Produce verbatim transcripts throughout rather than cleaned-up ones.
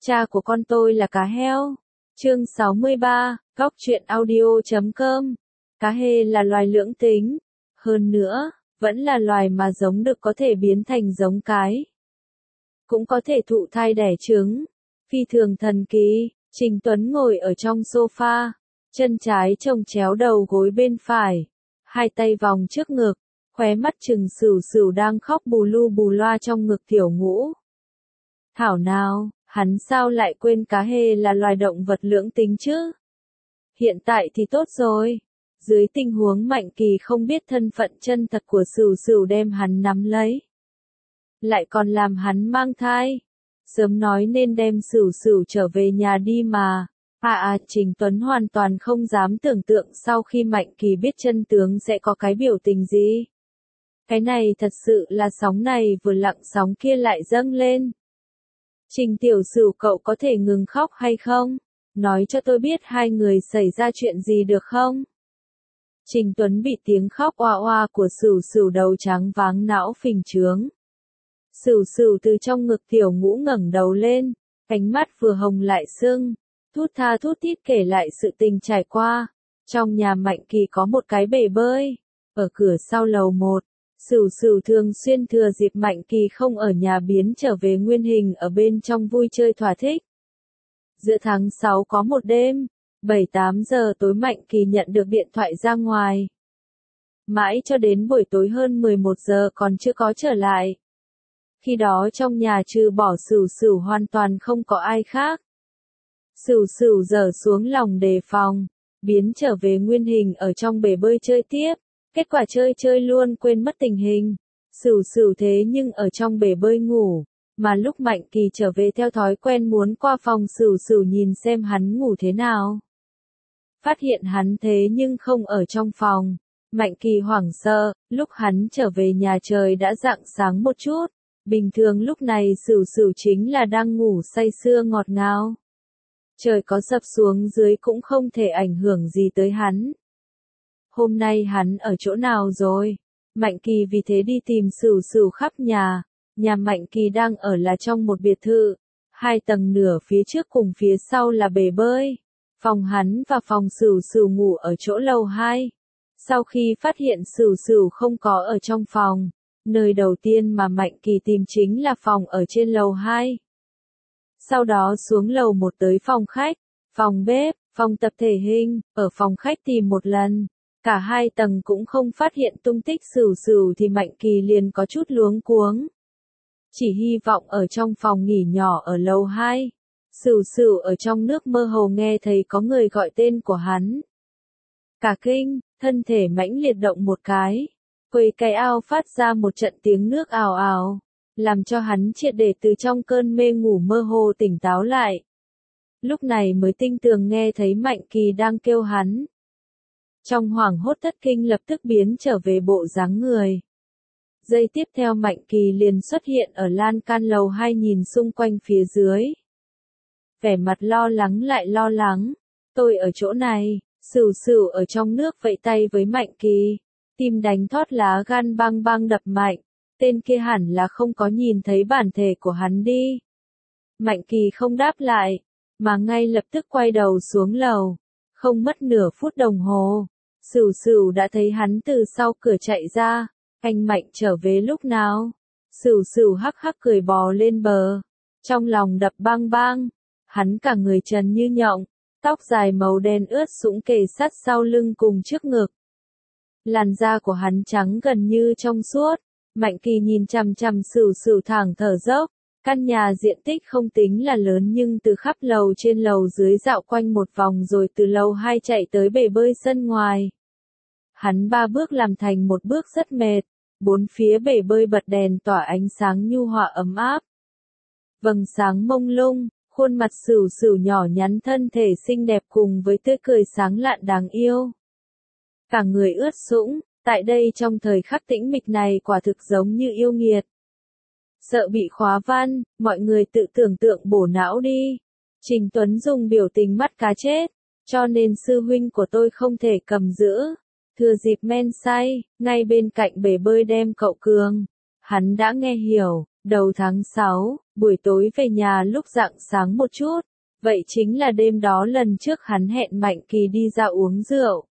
Cha của con tôi là cá heo. Chương sáu mươi ba, góc truyện audio chấm com. Cá hê là loài lưỡng tính. Hơn nữa, vẫn là loài mà giống đực có thể biến thành giống cái. Cũng có thể thụ thai đẻ trứng. Phi thường thần kỳ, Trình Tuấn ngồi ở trong sofa, chân trái chồng chéo đầu gối bên phải, hai tay vòng trước ngực, khóe mắt trừng sửu sửu đang khóc bù lu bù loa trong ngực Tiểu Ngũ. Thảo nào, hắn sao lại quên cá hê là loài động vật lưỡng tính chứ? Hiện tại thì tốt rồi. Dưới tình huống Mạnh Kỳ không biết thân phận chân thật của Sửu Sửu đem hắn nắm lấy, lại còn làm hắn mang thai. Sớm nói nên đem Sửu Sửu trở về nhà đi mà. À à, Trình Tuấn hoàn toàn không dám tưởng tượng sau khi Mạnh Kỳ biết chân tướng sẽ có cái biểu tình gì. Cái này thật sự là sóng này vừa lặng sóng kia lại dâng lên. Trình tiểu Sửu, cậu có thể ngừng khóc hay không? Nói cho tôi biết hai người xảy ra chuyện gì được không? Trình Tuấn bị tiếng khóc oa oa của Sửu Sửu đầu trắng váng não phình trướng. Sửu Sửu từ trong ngực Tiểu Ngũ ngẩng đầu lên, cánh mắt vừa hồng lại sưng, thút tha thút thít kể lại sự tình trải qua. Trong nhà Mạnh Kỳ có một cái bể bơi, ở cửa sau lầu một. Sửu Sửu thường xuyên thừa dịp Mạnh Kỳ không ở nhà biến trở về nguyên hình ở bên trong vui chơi thỏa thích. Giữa tháng sáu có một đêm, bảy tám giờ tối Mạnh Kỳ nhận được điện thoại ra ngoài. Mãi cho đến buổi tối hơn mười một giờ còn chưa có trở lại. Khi đó trong nhà trừ bỏ Sửu Sửu hoàn toàn không có ai khác. Sửu Sửu giở xuống lòng đề phòng, biến trở về nguyên hình ở trong bể bơi chơi tiếp. Kết quả chơi chơi luôn quên mất tình hình. Sửu Sửu thế nhưng ở trong bể bơi ngủ, mà lúc Mạnh Kỳ trở về theo thói quen muốn qua phòng Sửu Sửu nhìn xem hắn ngủ thế nào. Phát hiện hắn thế nhưng không ở trong phòng. Mạnh Kỳ hoảng sợ, lúc hắn trở về nhà trời đã rạng sáng một chút. Bình thường lúc này Sửu Sửu chính là đang ngủ say sưa ngọt ngào. Trời có sập xuống dưới cũng không thể ảnh hưởng gì tới hắn. Hôm nay hắn ở chỗ nào rồi? Mạnh Kỳ vì thế đi tìm Sửu Sửu khắp nhà. Nhà Mạnh Kỳ đang ở là trong một biệt thự, hai tầng nửa, phía trước cùng phía sau là bể bơi. Phòng hắn và phòng Sửu Sửu ngủ ở chỗ lầu hai. Sau khi phát hiện Sửu Sửu không có ở trong phòng, nơi đầu tiên mà Mạnh Kỳ tìm chính là phòng ở trên lầu hai. Sau đó xuống lầu một tới phòng khách, phòng bếp, phòng tập thể hình, ở phòng khách tìm một lần. Cả hai tầng cũng không phát hiện tung tích Sửu Sửu thì Mạnh Kỳ liền có chút luống cuống. Chỉ hy vọng ở trong phòng nghỉ nhỏ ở lầu hai. Sửu Sửu ở trong nước mơ hồ nghe thấy có người gọi tên của hắn. Cả kinh, thân thể mãnh liệt động một cái. Quầy cái ao phát ra một trận tiếng nước ào ào, làm cho hắn triệt để từ trong cơn mê ngủ mơ hồ tỉnh táo lại. Lúc này mới tinh tường nghe thấy Mạnh Kỳ đang kêu hắn. Trong hoảng hốt thất kinh lập tức biến trở về bộ dáng người. Giây tiếp theo Mạnh Kỳ liền xuất hiện ở lan can lầu hai nhìn xung quanh phía dưới. Vẻ mặt lo lắng lại lo lắng. Tôi ở chỗ này. Sửu Sửu ở trong nước vẫy tay với Mạnh Kỳ. Tim đánh thót lá gan bang bang đập mạnh. Tên kia hẳn là không có nhìn thấy bản thể của hắn đi. Mạnh Kỳ không đáp lại, mà ngay lập tức quay đầu xuống lầu. Không mất nửa phút đồng hồ, Sửu Sửu đã thấy hắn từ sau cửa chạy ra. Anh Mạnh trở về lúc nào? Sửu Sửu hắc hắc cười bò lên bờ. Trong lòng đập bang bang. Hắn cả người trần như nhộng, tóc dài màu đen ướt sũng kề sát sau lưng cùng trước ngực. Làn da của hắn trắng gần như trong suốt. Mạnh Kỳ nhìn chằm chằm Sửu Sửu thẳng thở dốc. Căn nhà diện tích không tính là lớn nhưng từ khắp lầu trên lầu dưới dạo quanh một vòng rồi từ lầu hai chạy tới bể bơi sân ngoài. Hắn ba bước làm thành một bước rất mệt. Bốn phía bể bơi bật đèn tỏa ánh sáng nhu hòa ấm áp. Vầng sáng mông lung, khuôn mặt Sửu Sửu nhỏ nhắn, thân thể xinh đẹp cùng với tươi cười sáng lạn đáng yêu. Cả người ướt sũng, tại đây trong thời khắc tĩnh mịch này quả thực giống như yêu nghiệt. Sợ bị khóa văn, mọi người tự tưởng tượng bổ não đi. Trình Tuấn dùng biểu tình mắt cá chết, cho nên sư huynh của tôi không thể cầm giữ. Thừa dịp men say, ngay bên cạnh bể bơi đem cậu Cường. Hắn đã nghe hiểu, Đầu tháng sáu, buổi tối về nhà lúc rạng sáng một chút, vậy chính là đêm đó lần trước hắn hẹn Mạnh Kỳ đi ra uống rượu.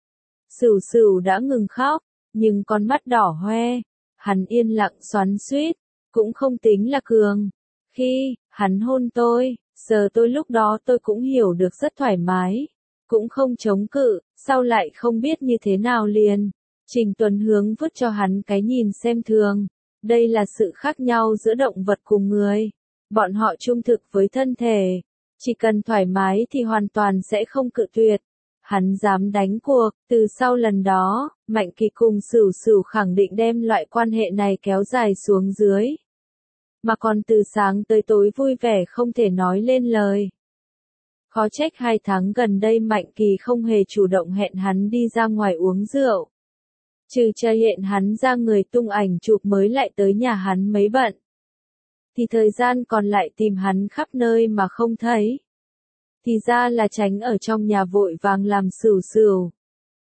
Sửu Sửu đã ngừng khóc, nhưng con mắt đỏ hoe, hắn yên lặng xoắn xuýt, cũng không tính là cường. Khi hắn hôn tôi, giờ tôi lúc đó tôi cũng hiểu được rất thoải mái, cũng không chống cự, sau lại không biết như thế nào liền. Trình Tuấn hướng vứt cho hắn cái nhìn xem thường. Đây là sự khác nhau giữa động vật cùng người. Bọn họ trung thực với thân thể. Chỉ cần thoải mái thì hoàn toàn sẽ không cự tuyệt. Hắn dám đánh cuộc, từ sau lần đó, Mạnh Kỳ cùng Sửu Sửu khẳng định đem loại quan hệ này kéo dài xuống dưới. Mà còn từ sáng tới tối vui vẻ không thể nói lên lời. Khó trách hai tháng gần đây Mạnh Kỳ không hề chủ động hẹn hắn đi ra ngoài uống rượu. Trừ cha hiện hắn ra người tung ảnh chụp mới lại tới nhà hắn mấy bận. Thì thời gian còn lại tìm hắn khắp nơi mà không thấy. Thì ra là tránh ở trong nhà vội vàng làm Sửu Sửu.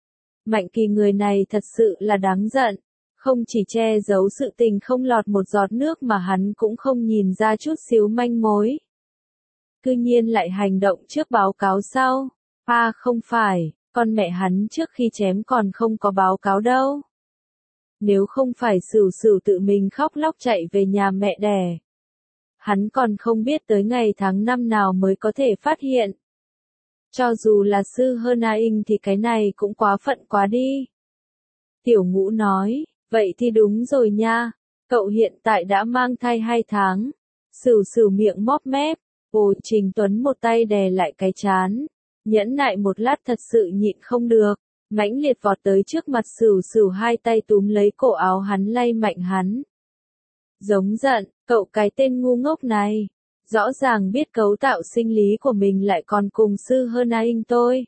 Mạnh Kỳ người này thật sự là đáng giận. Không chỉ che giấu sự tình không lọt một giọt nước mà hắn cũng không nhìn ra chút xíu manh mối. Cư nhiên lại hành động trước báo cáo sau. À không phải, con mẹ hắn trước khi chém còn không có báo cáo đâu. Nếu không phải Sửu Sửu tự mình khóc lóc chạy về nhà mẹ đẻ. Hắn còn không biết tới ngày tháng năm nào mới có thể phát hiện. Cho dù là Sư Hơn A In thì cái này cũng quá phận quá đi. Tiểu Ngũ nói, vậy thì đúng rồi nha, cậu hiện tại đã mang thai hai tháng. Sửu Sửu miệng móp mép, ồ Trình Tuấn một tay đè lại cái trán, nhẫn nại một lát thật sự nhịn không được, mãnh liệt vọt tới trước mặt Sửu Sửu hai tay túm lấy cổ áo hắn lay mạnh hắn. Giống giận, cậu cái tên ngu ngốc này, rõ ràng biết cấu tạo sinh lý của mình lại còn cùng Sư Hơn A In tôi.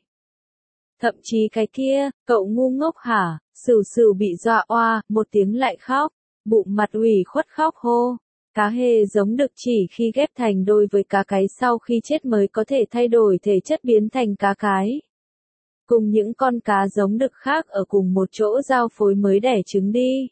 Thậm chí cái kia, cậu ngu ngốc hả? Sửu Sửu bị dọa oa, một tiếng lại khóc, bụng mặt ủy khuất khóc hô. Cá hề giống đực chỉ khi ghép thành đôi với cá cái sau khi chết mới có thể thay đổi thể chất biến thành cá cái. Cùng những con cá giống đực khác ở cùng một chỗ giao phối mới đẻ trứng đi.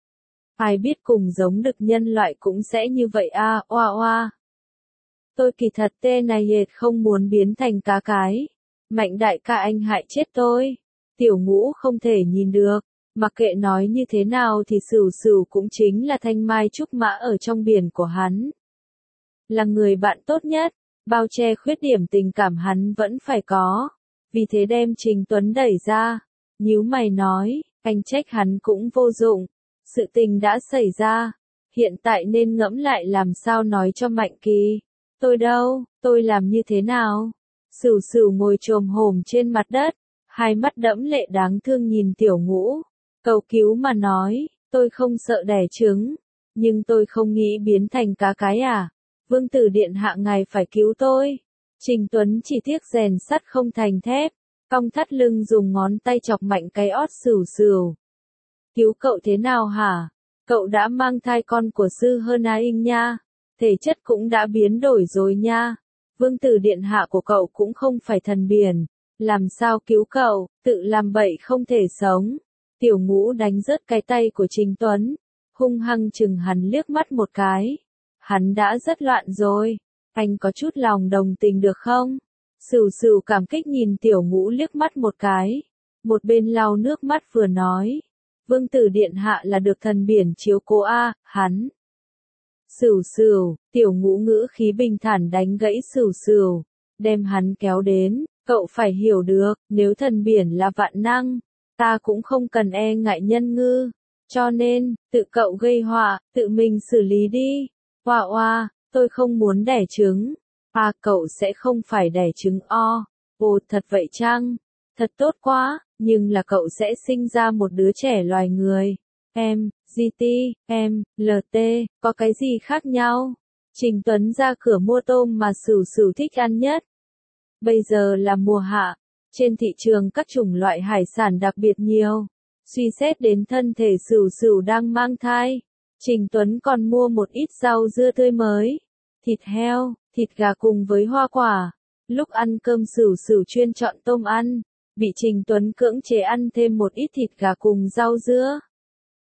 Ai biết cùng giống đực nhân loại cũng sẽ như vậy à, oa oa. Tôi kỳ thật tê này hệt không muốn biến thành cá cái. Mạnh đại ca anh hại chết tôi. Tiểu Ngũ không thể nhìn được. Mặc kệ nói như thế nào thì Sửu Sửu cũng chính là thanh mai trúc mã ở trong biển của hắn. Là người bạn tốt nhất, bao che khuyết điểm tình cảm hắn vẫn phải có. Vì thế đem Trình Tuấn đẩy ra. Nhíu mày nói, anh trách hắn cũng vô dụng. Sự tình đã xảy ra. Hiện tại nên ngẫm lại làm sao nói cho Mạnh Kỳ. Tôi đâu, tôi làm như thế nào? Sửu Sửu ngồi chồm hổm trên mặt đất. Hai mắt đẫm lệ đáng thương nhìn Tiểu Ngũ. Cầu cứu mà nói, tôi không sợ đẻ trứng, nhưng tôi không nghĩ biến thành cá cái à. Vương tử điện hạ ngài phải cứu tôi. Trình Tuấn chỉ tiếc rèn sắt không thành thép, cong thắt lưng dùng ngón tay chọc mạnh cái ót Sửu Sửu. Cứu cậu thế nào hả? Cậu đã mang thai con của Sư Hơn A In nha. Thể chất cũng đã biến đổi rồi nha. Vương tử điện hạ của cậu cũng không phải thần biển. Làm sao cứu cậu, tự làm bậy không thể sống. Tiểu Ngũ đánh rớt cái tay của Trình Tuấn, hung hăng chừng hắn liếc mắt một cái. Hắn đã rất loạn rồi, anh có chút lòng đồng tình được không? Sửu Sửu cảm kích nhìn Tiểu Ngũ liếc mắt một cái, một bên lau nước mắt vừa nói. Vương tử điện hạ là được thần biển chiếu cố a, hắn. Sửu Sửu, Tiểu Ngũ ngữ khí bình thản đánh gãy Sửu Sửu, đem hắn kéo đến, cậu phải hiểu được, nếu thần biển là vạn năng, ta cũng không cần e ngại nhân ngư, cho nên, tự cậu gây họa, tự mình xử lý đi. Oa oa, tôi không muốn đẻ trứng. À cậu sẽ không phải đẻ trứng o. Ồ thật vậy chăng? Thật tốt quá, nhưng là cậu sẽ sinh ra một đứa trẻ loài người. Em, giê tê, em, lờ tê, có cái gì khác nhau? Trình Tuấn ra cửa mua tôm mà Sửu Sửu thích ăn nhất. Bây giờ là mùa hạ, trên thị trường các chủng loại hải sản đặc biệt nhiều. Suy xét đến thân thể Sửu Sửu đang mang thai, Trình Tuấn còn mua một ít rau dưa tươi mới, thịt heo, thịt gà cùng với hoa quả. Lúc ăn cơm Sửu Sửu chuyên chọn tôm ăn, bị Trình Tuấn cưỡng chế ăn thêm một ít thịt gà cùng rau dưa.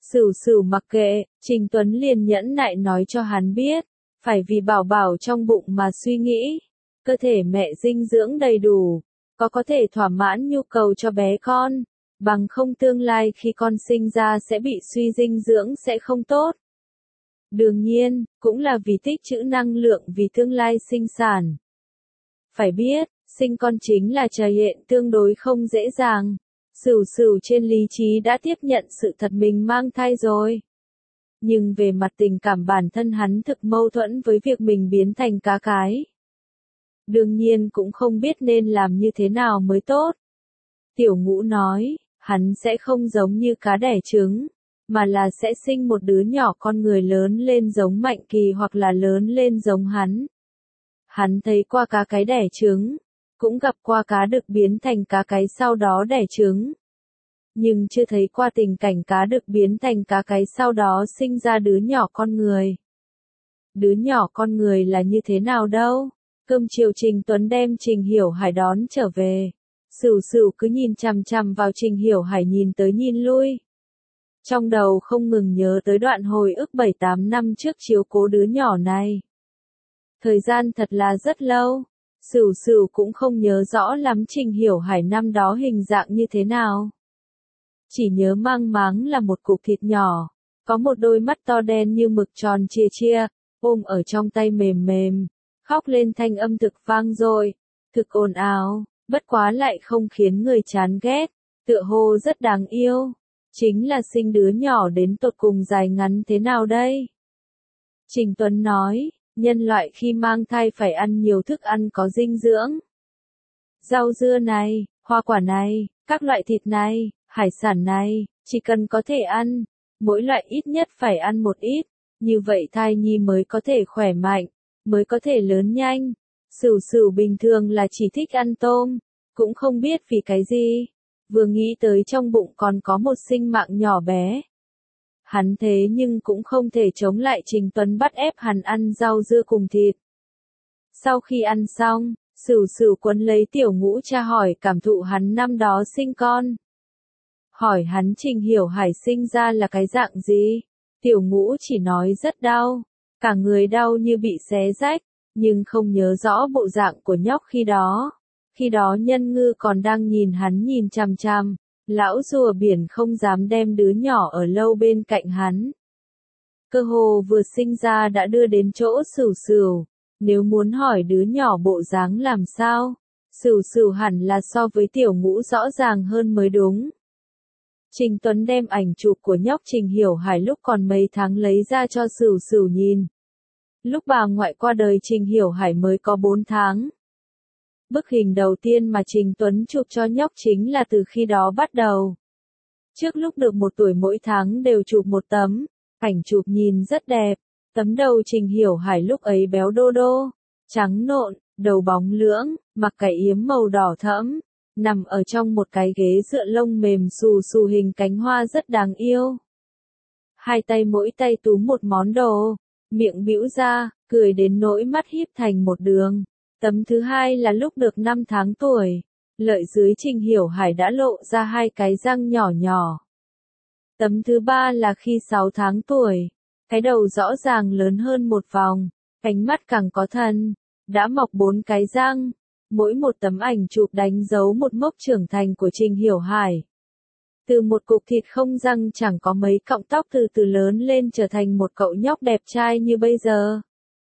Sửu sửu mặc kệ, Trình Tuấn liền nhẫn nại nói cho hắn biết, phải vì bảo bảo trong bụng mà suy nghĩ, cơ thể mẹ dinh dưỡng đầy đủ, có có thể thỏa mãn nhu cầu cho bé con, bằng không tương lai khi con sinh ra sẽ bị suy dinh dưỡng sẽ không tốt. Đương nhiên, cũng là vì tích trữ năng lượng vì tương lai sinh sản. Phải biết, sinh con chính là trải nghiệm tương đối không dễ dàng. Sửu sửu trên lý trí đã tiếp nhận sự thật mình mang thai rồi. Nhưng về mặt tình cảm bản thân hắn thực mâu thuẫn với việc mình biến thành cá cái. Đương nhiên cũng không biết nên làm như thế nào mới tốt. Tiểu Ngũ nói, hắn sẽ không giống như cá đẻ trứng, mà là sẽ sinh một đứa nhỏ con người lớn lên giống Mạnh Kỳ hoặc là lớn lên giống hắn. Hắn thấy qua cá cái đẻ trứng, cũng gặp qua cá đực biến thành cá cái sau đó đẻ trứng. Nhưng chưa thấy qua tình cảnh cá đực biến thành cá cái sau đó sinh ra đứa nhỏ con người. Đứa nhỏ con người là như thế nào đâu? Cơm chiều Trình Tuấn đem Trình Hiểu Hải đón trở về. Sửu sửu cứ nhìn chằm chằm vào Trình Hiểu Hải nhìn tới nhìn lui. Trong đầu không ngừng nhớ tới đoạn hồi ức bảy tám năm trước chiếu cố đứa nhỏ này. Thời gian thật là rất lâu. Sửu sửu cũng không nhớ rõ lắm Trình Hiểu Hải năm đó hình dạng như thế nào. Chỉ nhớ mang máng là một cục thịt nhỏ, có một đôi mắt to đen như mực tròn chia chia, ôm ở trong tay mềm mềm, khóc lên thanh âm thực vang dội, thực ồn ào, bất quá lại không khiến người chán ghét, tựa hồ rất đáng yêu. Chính là sinh đứa nhỏ đến tột cùng dài ngắn thế nào đây? Trình Tuấn nói, nhân loại khi mang thai phải ăn nhiều thức ăn có dinh dưỡng. Rau dưa này, hoa quả này, các loại thịt này, hải sản này, chỉ cần có thể ăn, mỗi loại ít nhất phải ăn một ít, như vậy thai nhi mới có thể khỏe mạnh, mới có thể lớn nhanh. Sửu sửu bình thường là chỉ thích ăn tôm, cũng không biết vì cái gì, vừa nghĩ tới trong bụng còn có một sinh mạng nhỏ bé. Hắn thế nhưng cũng không thể chống lại Trình Tuấn bắt ép hắn ăn rau dưa cùng thịt. Sau khi ăn xong, Sửu sửu quấn lấy Tiểu Ngũ tra hỏi cảm thụ hắn năm đó sinh con. Hỏi hắn Trình Hiểu Hải sinh ra là cái dạng gì? Tiểu Ngũ chỉ nói rất đau, cả người đau như bị xé rách, nhưng không nhớ rõ bộ dạng của nhóc khi đó. Khi đó Nhân Ngư còn đang nhìn hắn nhìn chằm chằm, lão rùa biển không dám đem đứa nhỏ ở lâu bên cạnh hắn. Cơ hồ vừa sinh ra đã đưa đến chỗ Sửu sửu, nếu muốn hỏi đứa nhỏ bộ dáng làm sao, Sửu sửu hẳn là so với Tiểu Ngũ rõ ràng hơn mới đúng. Trình Tuấn đem ảnh chụp của nhóc Trình Hiểu Hải lúc còn mấy tháng lấy ra cho Sửu sửu nhìn. Lúc bà ngoại qua đời Trình Hiểu Hải mới có bốn tháng. Bức hình đầu tiên mà Trình Tuấn chụp cho nhóc chính là từ khi đó bắt đầu. Trước lúc được một tuổi mỗi tháng đều chụp một tấm, ảnh chụp nhìn rất đẹp. Tấm đầu Trình Hiểu Hải lúc ấy béo đô đô, trắng nộn, đầu bóng lưỡng, mặc cái yếm màu đỏ thẫm, nằm ở trong một cái ghế dựa lông mềm xù xù hình cánh hoa rất đáng yêu. Hai tay mỗi tay túm một món đồ, miệng bĩu ra, cười đến nỗi mắt híp thành một đường. Tấm thứ hai là lúc được năm tháng tuổi, lợi dưới Trình Hiểu Hải đã lộ ra hai cái răng nhỏ nhỏ. Tấm thứ ba là khi sáu tháng tuổi, cái đầu rõ ràng lớn hơn một vòng, ánh mắt càng có thần, đã mọc bốn cái răng. Mỗi một tấm ảnh chụp đánh dấu một mốc trưởng thành của Trình Hiểu Hải. Từ một cục thịt không răng chẳng có mấy cọng tóc từ từ lớn lên trở thành một cậu nhóc đẹp trai như bây giờ.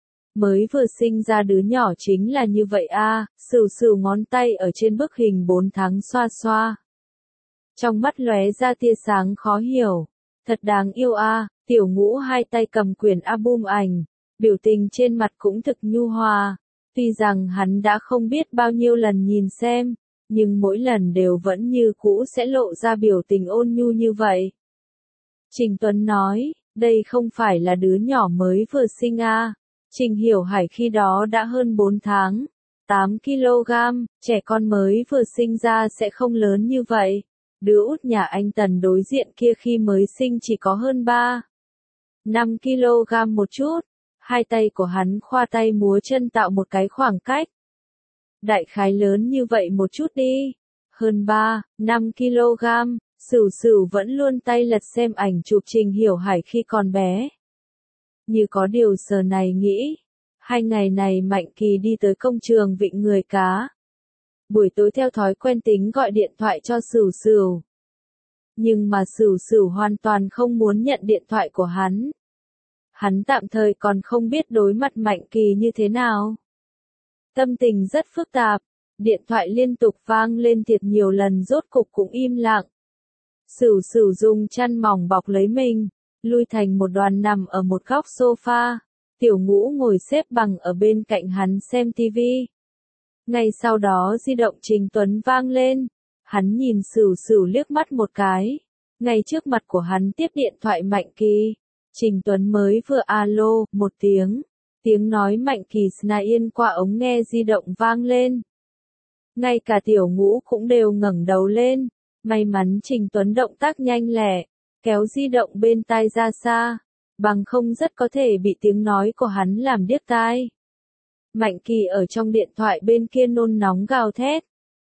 Mới vừa sinh ra đứa nhỏ chính là như vậy a, à, Sửu sửu ngón tay ở trên bức hình bốn tháng xoa xoa. Trong mắt lóe ra tia sáng khó hiểu. Thật đáng yêu a, à, Tiểu Ngũ hai tay cầm quyển album ảnh, biểu tình trên mặt cũng thực nhu hòa. Tuy rằng hắn đã không biết bao nhiêu lần nhìn xem, nhưng mỗi lần đều vẫn như cũ sẽ lộ ra biểu tình ôn nhu như vậy. Trình Tuấn nói, đây không phải là đứa nhỏ mới vừa sinh a. À. Trình Hiểu Hải khi đó đã hơn bốn tháng, tám ki lô gam, trẻ con mới vừa sinh ra sẽ không lớn như vậy. Đứa út nhà anh Tần đối diện kia khi mới sinh chỉ có hơn ba, năm ki lô gam một chút. Hai tay của hắn khoa tay múa chân tạo một cái khoảng cách. Đại khái lớn như vậy một chút đi. Hơn ba, năm ki lô gam, Sửu Sửu vẫn luôn tay lật xem ảnh chụp Trình Hiểu Hải khi còn bé. Như có điều giờ này nghĩ, hai ngày này Mạnh Kỳ đi tới công trường vịnh người cá. Buổi tối theo thói quen tính gọi điện thoại cho Sửu Sửu. Nhưng mà Sửu Sửu hoàn toàn không muốn nhận điện thoại của hắn. Hắn tạm thời còn không biết đối mặt Mạnh Kỳ như thế nào. Tâm tình rất phức tạp, điện thoại liên tục vang lên thiệt nhiều lần rốt cục cũng im lặng. Sửu Sửu dùng chăn mỏng bọc lấy mình, lui thành một đoàn nằm ở một góc sofa. Tiểu Ngũ ngồi xếp bằng ở bên cạnh hắn xem tivi. Ngay sau đó di động Trình Tuấn vang lên. Hắn nhìn Sửu Sửu liếc mắt một cái. Ngay trước mặt của hắn tiếp điện thoại Mạnh Kỳ. Trình Tuấn mới vừa alo, một tiếng. Tiếng nói Mạnh Kỳ sna yên qua ống nghe di động vang lên. Ngay cả Tiểu Ngũ cũng đều ngẩng đầu lên. May mắn Trình Tuấn động tác nhanh lẹ, kéo di động bên tai ra xa. Bằng không rất có thể bị tiếng nói của hắn làm điếc tai. Mạnh Kỳ ở trong điện thoại bên kia nôn nóng gào thét.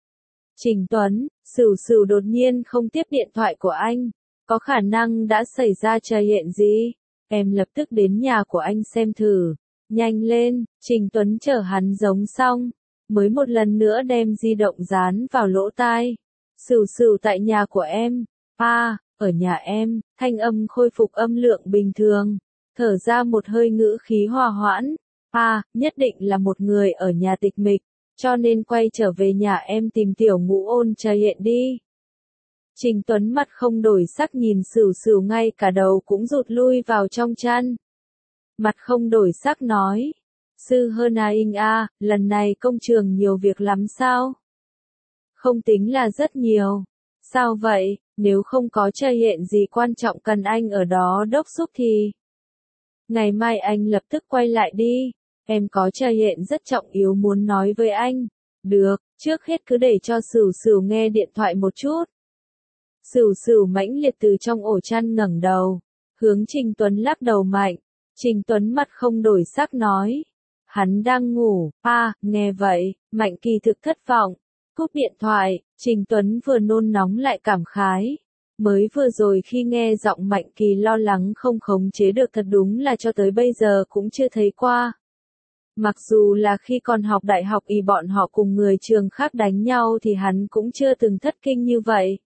Trình Tuấn, Sửu Sửu đột nhiên không tiếp điện thoại của anh. Có khả năng đã xảy ra trời hiện gì? Em lập tức đến nhà của anh xem thử. Nhanh lên, Trình Tuấn chờ hắn giống xong. Mới một lần nữa đem di động dán vào lỗ tai. Sửu Sửu tại nhà của em. À, ở nhà em, thanh âm khôi phục âm lượng bình thường. Thở ra một hơi ngữ khí hòa hoãn. À, nhất định là một người ở nhà tịch mịch. Cho nên quay trở về nhà em tìm Tiểu Ngũ ôn trời hiện đi. Trình Tuấn mặt không đổi sắc nhìn Sửu Sửu ngay cả đầu cũng rụt lui vào trong chăn. Mặt không đổi sắc nói. Sư hơn à Inh a, lần này công trường nhiều việc lắm sao? Không tính là rất nhiều. Sao vậy, nếu không có trời hiện gì quan trọng cần anh ở đó đốc thúc thì... Ngày mai anh lập tức quay lại đi. Em có trời hiện rất trọng yếu muốn nói với anh. Được, trước hết cứ để cho Sửu Sửu nghe điện thoại một chút. Sửu Sửu mãnh liệt từ trong ổ chăn ngẩng đầu, hướng Trình Tuấn lắc đầu mạnh. Trình Tuấn mặt không đổi sắc nói. Hắn đang ngủ. À, nghe vậy, Mạnh Kỳ thực thất vọng. Cúp điện thoại, Trình Tuấn vừa nôn nóng lại cảm khái. Mới vừa rồi khi nghe giọng Mạnh Kỳ lo lắng không khống chế được thật đúng là cho tới bây giờ cũng chưa thấy qua. Mặc dù là khi còn học đại học y bọn họ cùng người trường khác đánh nhau thì hắn cũng chưa từng thất kinh như vậy.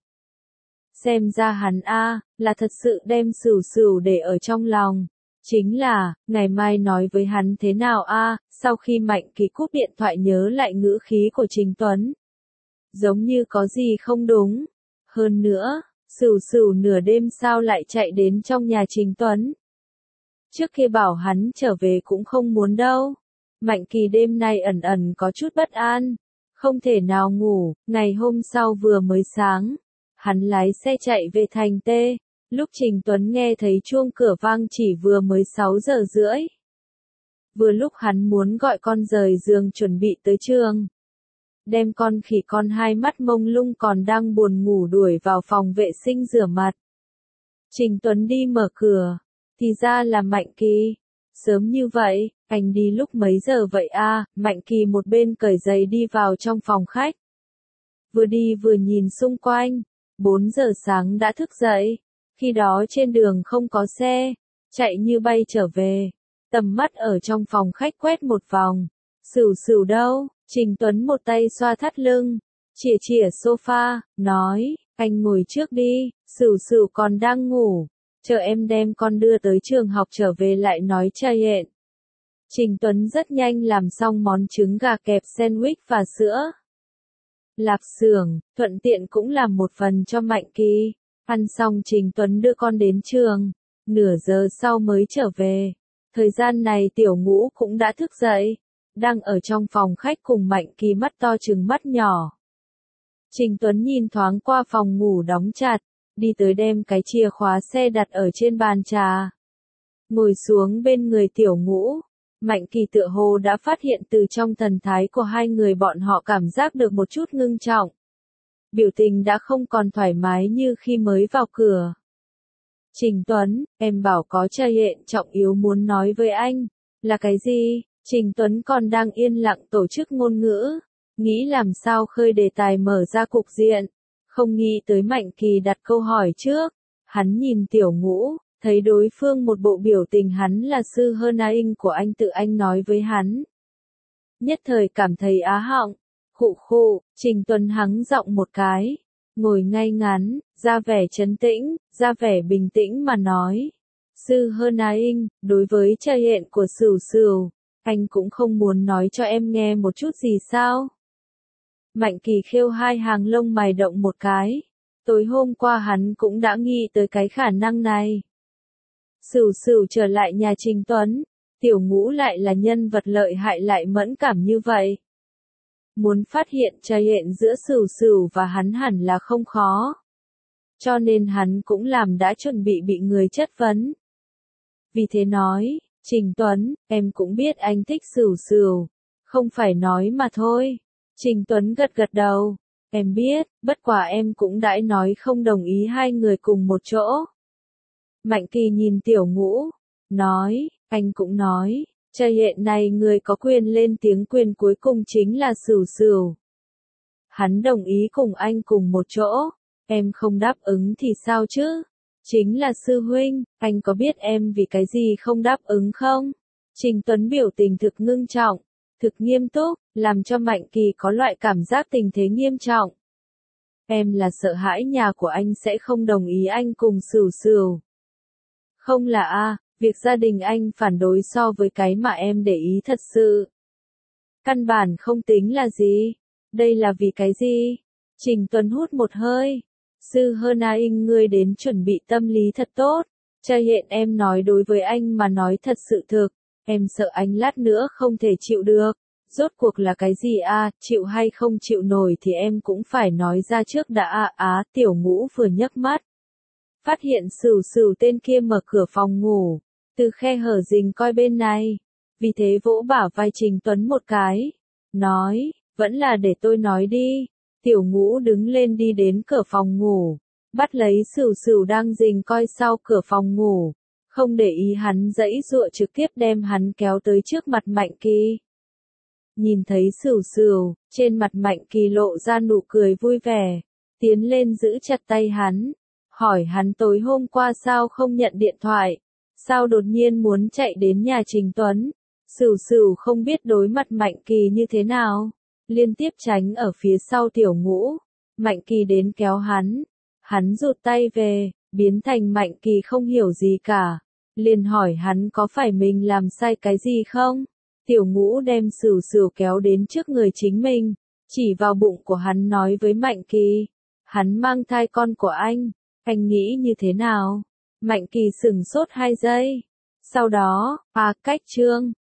Xem ra hắn a là thật sự đem Sửu Sửu để ở trong lòng. Chính là, ngày mai nói với hắn thế nào a sau khi Mạnh Kỳ cúp điện thoại nhớ lại ngữ khí của Trình Tuấn. Giống như có gì không đúng. Hơn nữa, Sửu Sửu nửa đêm sao lại chạy đến trong nhà Trình Tuấn. Trước kia bảo hắn trở về cũng không muốn đâu. Mạnh Kỳ đêm nay ẩn ẩn có chút bất an. Không thể nào ngủ, ngày hôm sau vừa mới sáng. Hắn lái xe chạy về thành T. Lúc Trình Tuấn nghe thấy chuông cửa vang chỉ vừa mới sáu giờ rưỡi. Vừa lúc hắn muốn gọi con rời giường chuẩn bị tới trường. Đem con khỉ con hai mắt mông lung còn đang buồn ngủ đuổi vào phòng vệ sinh rửa mặt. Trình Tuấn đi mở cửa. Thì ra là Mạnh Kỳ. Sớm như vậy, anh đi lúc mấy giờ vậy a? Mạnh Kỳ một bên cởi giày đi vào trong phòng khách. Vừa đi vừa nhìn xung quanh. bốn giờ sáng đã thức dậy. Khi đó trên đường không có xe. Chạy như bay trở về. Tầm mắt ở trong phòng khách quét một vòng. Sửu Sửu đâu? Trình Tuấn một tay xoa thắt lưng. Chỉa chỉa sofa, nói. Anh ngồi trước đi. Sửu Sửu còn đang ngủ. Chờ em đem con đưa tới trường học trở về lại nói trời hiện. Trình Tuấn rất nhanh làm xong món trứng gà kẹp sandwich và sữa. Lạp xưởng, thuận tiện cũng làm một phần cho Mạnh Kỳ. Ăn xong Trình Tuấn đưa con đến trường. Nửa giờ sau mới trở về. Thời gian này Tiểu Ngũ cũng đã thức dậy. Đang ở trong phòng khách cùng Mạnh Kỳ mắt to trừng mắt nhỏ. Trình Tuấn nhìn thoáng qua phòng ngủ đóng chặt. Đi tới đem cái chìa khóa xe đặt ở trên bàn trà. Ngồi xuống bên người Tiểu Ngũ. Mạnh Kỳ tựa hồ đã phát hiện từ trong thần thái của hai người bọn họ cảm giác được một chút ngưng trọng. Biểu tình đã không còn thoải mái như khi mới vào cửa. Trình Tuấn, em bảo có trời hiện trọng yếu muốn nói với anh. Là cái gì? Trình Tuấn còn đang yên lặng tổ chức ngôn ngữ. Nghĩ làm sao khơi đề tài mở ra cục diện. Không nghĩ tới Mạnh Kỳ đặt câu hỏi trước. Hắn nhìn Tiểu Ngũ, thấy đối phương một bộ biểu tình hắn là sư hơn a in của anh tự anh nói với hắn. Nhất thời cảm thấy á họng. Khụ khụ, Trình Tuấn hắng giọng một cái. Ngồi ngay ngắn, ra vẻ trấn tĩnh, ra vẻ bình tĩnh mà nói. Sư hơn a in, đối với cha hiện của Sửu Sửu, anh cũng không muốn nói cho em nghe một chút gì sao? Mạnh Kỳ khêu hai hàng lông mày động một cái. Tối hôm qua hắn cũng đã nghĩ tới cái khả năng này. Sửu Sửu trở lại nhà Trình Tuấn, Tiểu Ngũ lại là nhân vật lợi hại lại mẫn cảm như vậy. Muốn phát hiện cha hiện giữa Sửu Sửu và hắn hẳn là không khó. Cho nên hắn cũng làm đã chuẩn bị bị người chất vấn. Vì thế nói, Trình Tuấn, em cũng biết anh thích Sửu Sửu. Không phải nói mà thôi. Trình Tuấn gật gật đầu. Em biết, bất quả em cũng đã nói không đồng ý hai người cùng một chỗ. Mạnh Kỳ nhìn Tiểu Ngũ, nói, anh cũng nói, cha hiện này người có quyền lên tiếng quyền cuối cùng chính là Sửu Sửu. Hắn đồng ý cùng anh cùng một chỗ, em không đáp ứng thì sao chứ? Chính là sư huynh, anh có biết em vì cái gì không đáp ứng không? Trình Tuấn biểu tình thực ngưng trọng, thực nghiêm túc, làm cho Mạnh Kỳ có loại cảm giác tình thế nghiêm trọng. Em là sợ hãi nhà của anh sẽ không đồng ý anh cùng Sửu Sửu. Không là a, việc gia đình anh phản đối so với cái mà em để ý thật sự. Căn bản không tính là gì. Đây là vì cái gì? Trình Tuấn hút một hơi. Sư hơn a in ngươi đến chuẩn bị tâm lý thật tốt. Cha hiện em nói đối với anh mà nói thật sự thực. Em sợ anh lát nữa không thể chịu được. Rốt cuộc là cái gì a, chịu hay không chịu nổi thì em cũng phải nói ra trước đã a. Á, Tiểu Ngũ vừa nhấc mắt. Phát hiện Sửu Sửu tên kia mở cửa phòng ngủ. Từ khe hở rình coi bên này. Vì thế vỗ bả vai Trình Tuấn một cái. Nói, vẫn là để tôi nói đi. Tiểu Ngũ đứng lên đi đến cửa phòng ngủ. Bắt lấy Sửu Sửu đang rình coi sau cửa phòng ngủ. Không để ý hắn giãy giụa trực tiếp đem hắn kéo tới trước mặt Mạnh Kỳ. Nhìn thấy Sửu Sửu, trên mặt Mạnh Kỳ lộ ra nụ cười vui vẻ. Tiến lên giữ chặt tay hắn. Hỏi hắn tối hôm qua sao không nhận điện thoại. Sao đột nhiên muốn chạy đến nhà Trình Tuấn. Sửu Sửu không biết đối mặt Mạnh Kỳ như thế nào. Liên tiếp tránh ở phía sau Tiểu Ngũ. Mạnh Kỳ đến kéo hắn. Hắn rụt tay về, biến thành Mạnh Kỳ không hiểu gì cả. Liền hỏi hắn có phải mình làm sai cái gì không? Tiểu Ngũ đem Sửu Sửu kéo đến trước người chính mình. Chỉ vào bụng của hắn nói với Mạnh Kỳ. Hắn mang thai con của anh. Anh nghĩ như thế nào? Mạnh Kỳ sửng sốt hai giây. Sau đó, à cách chương.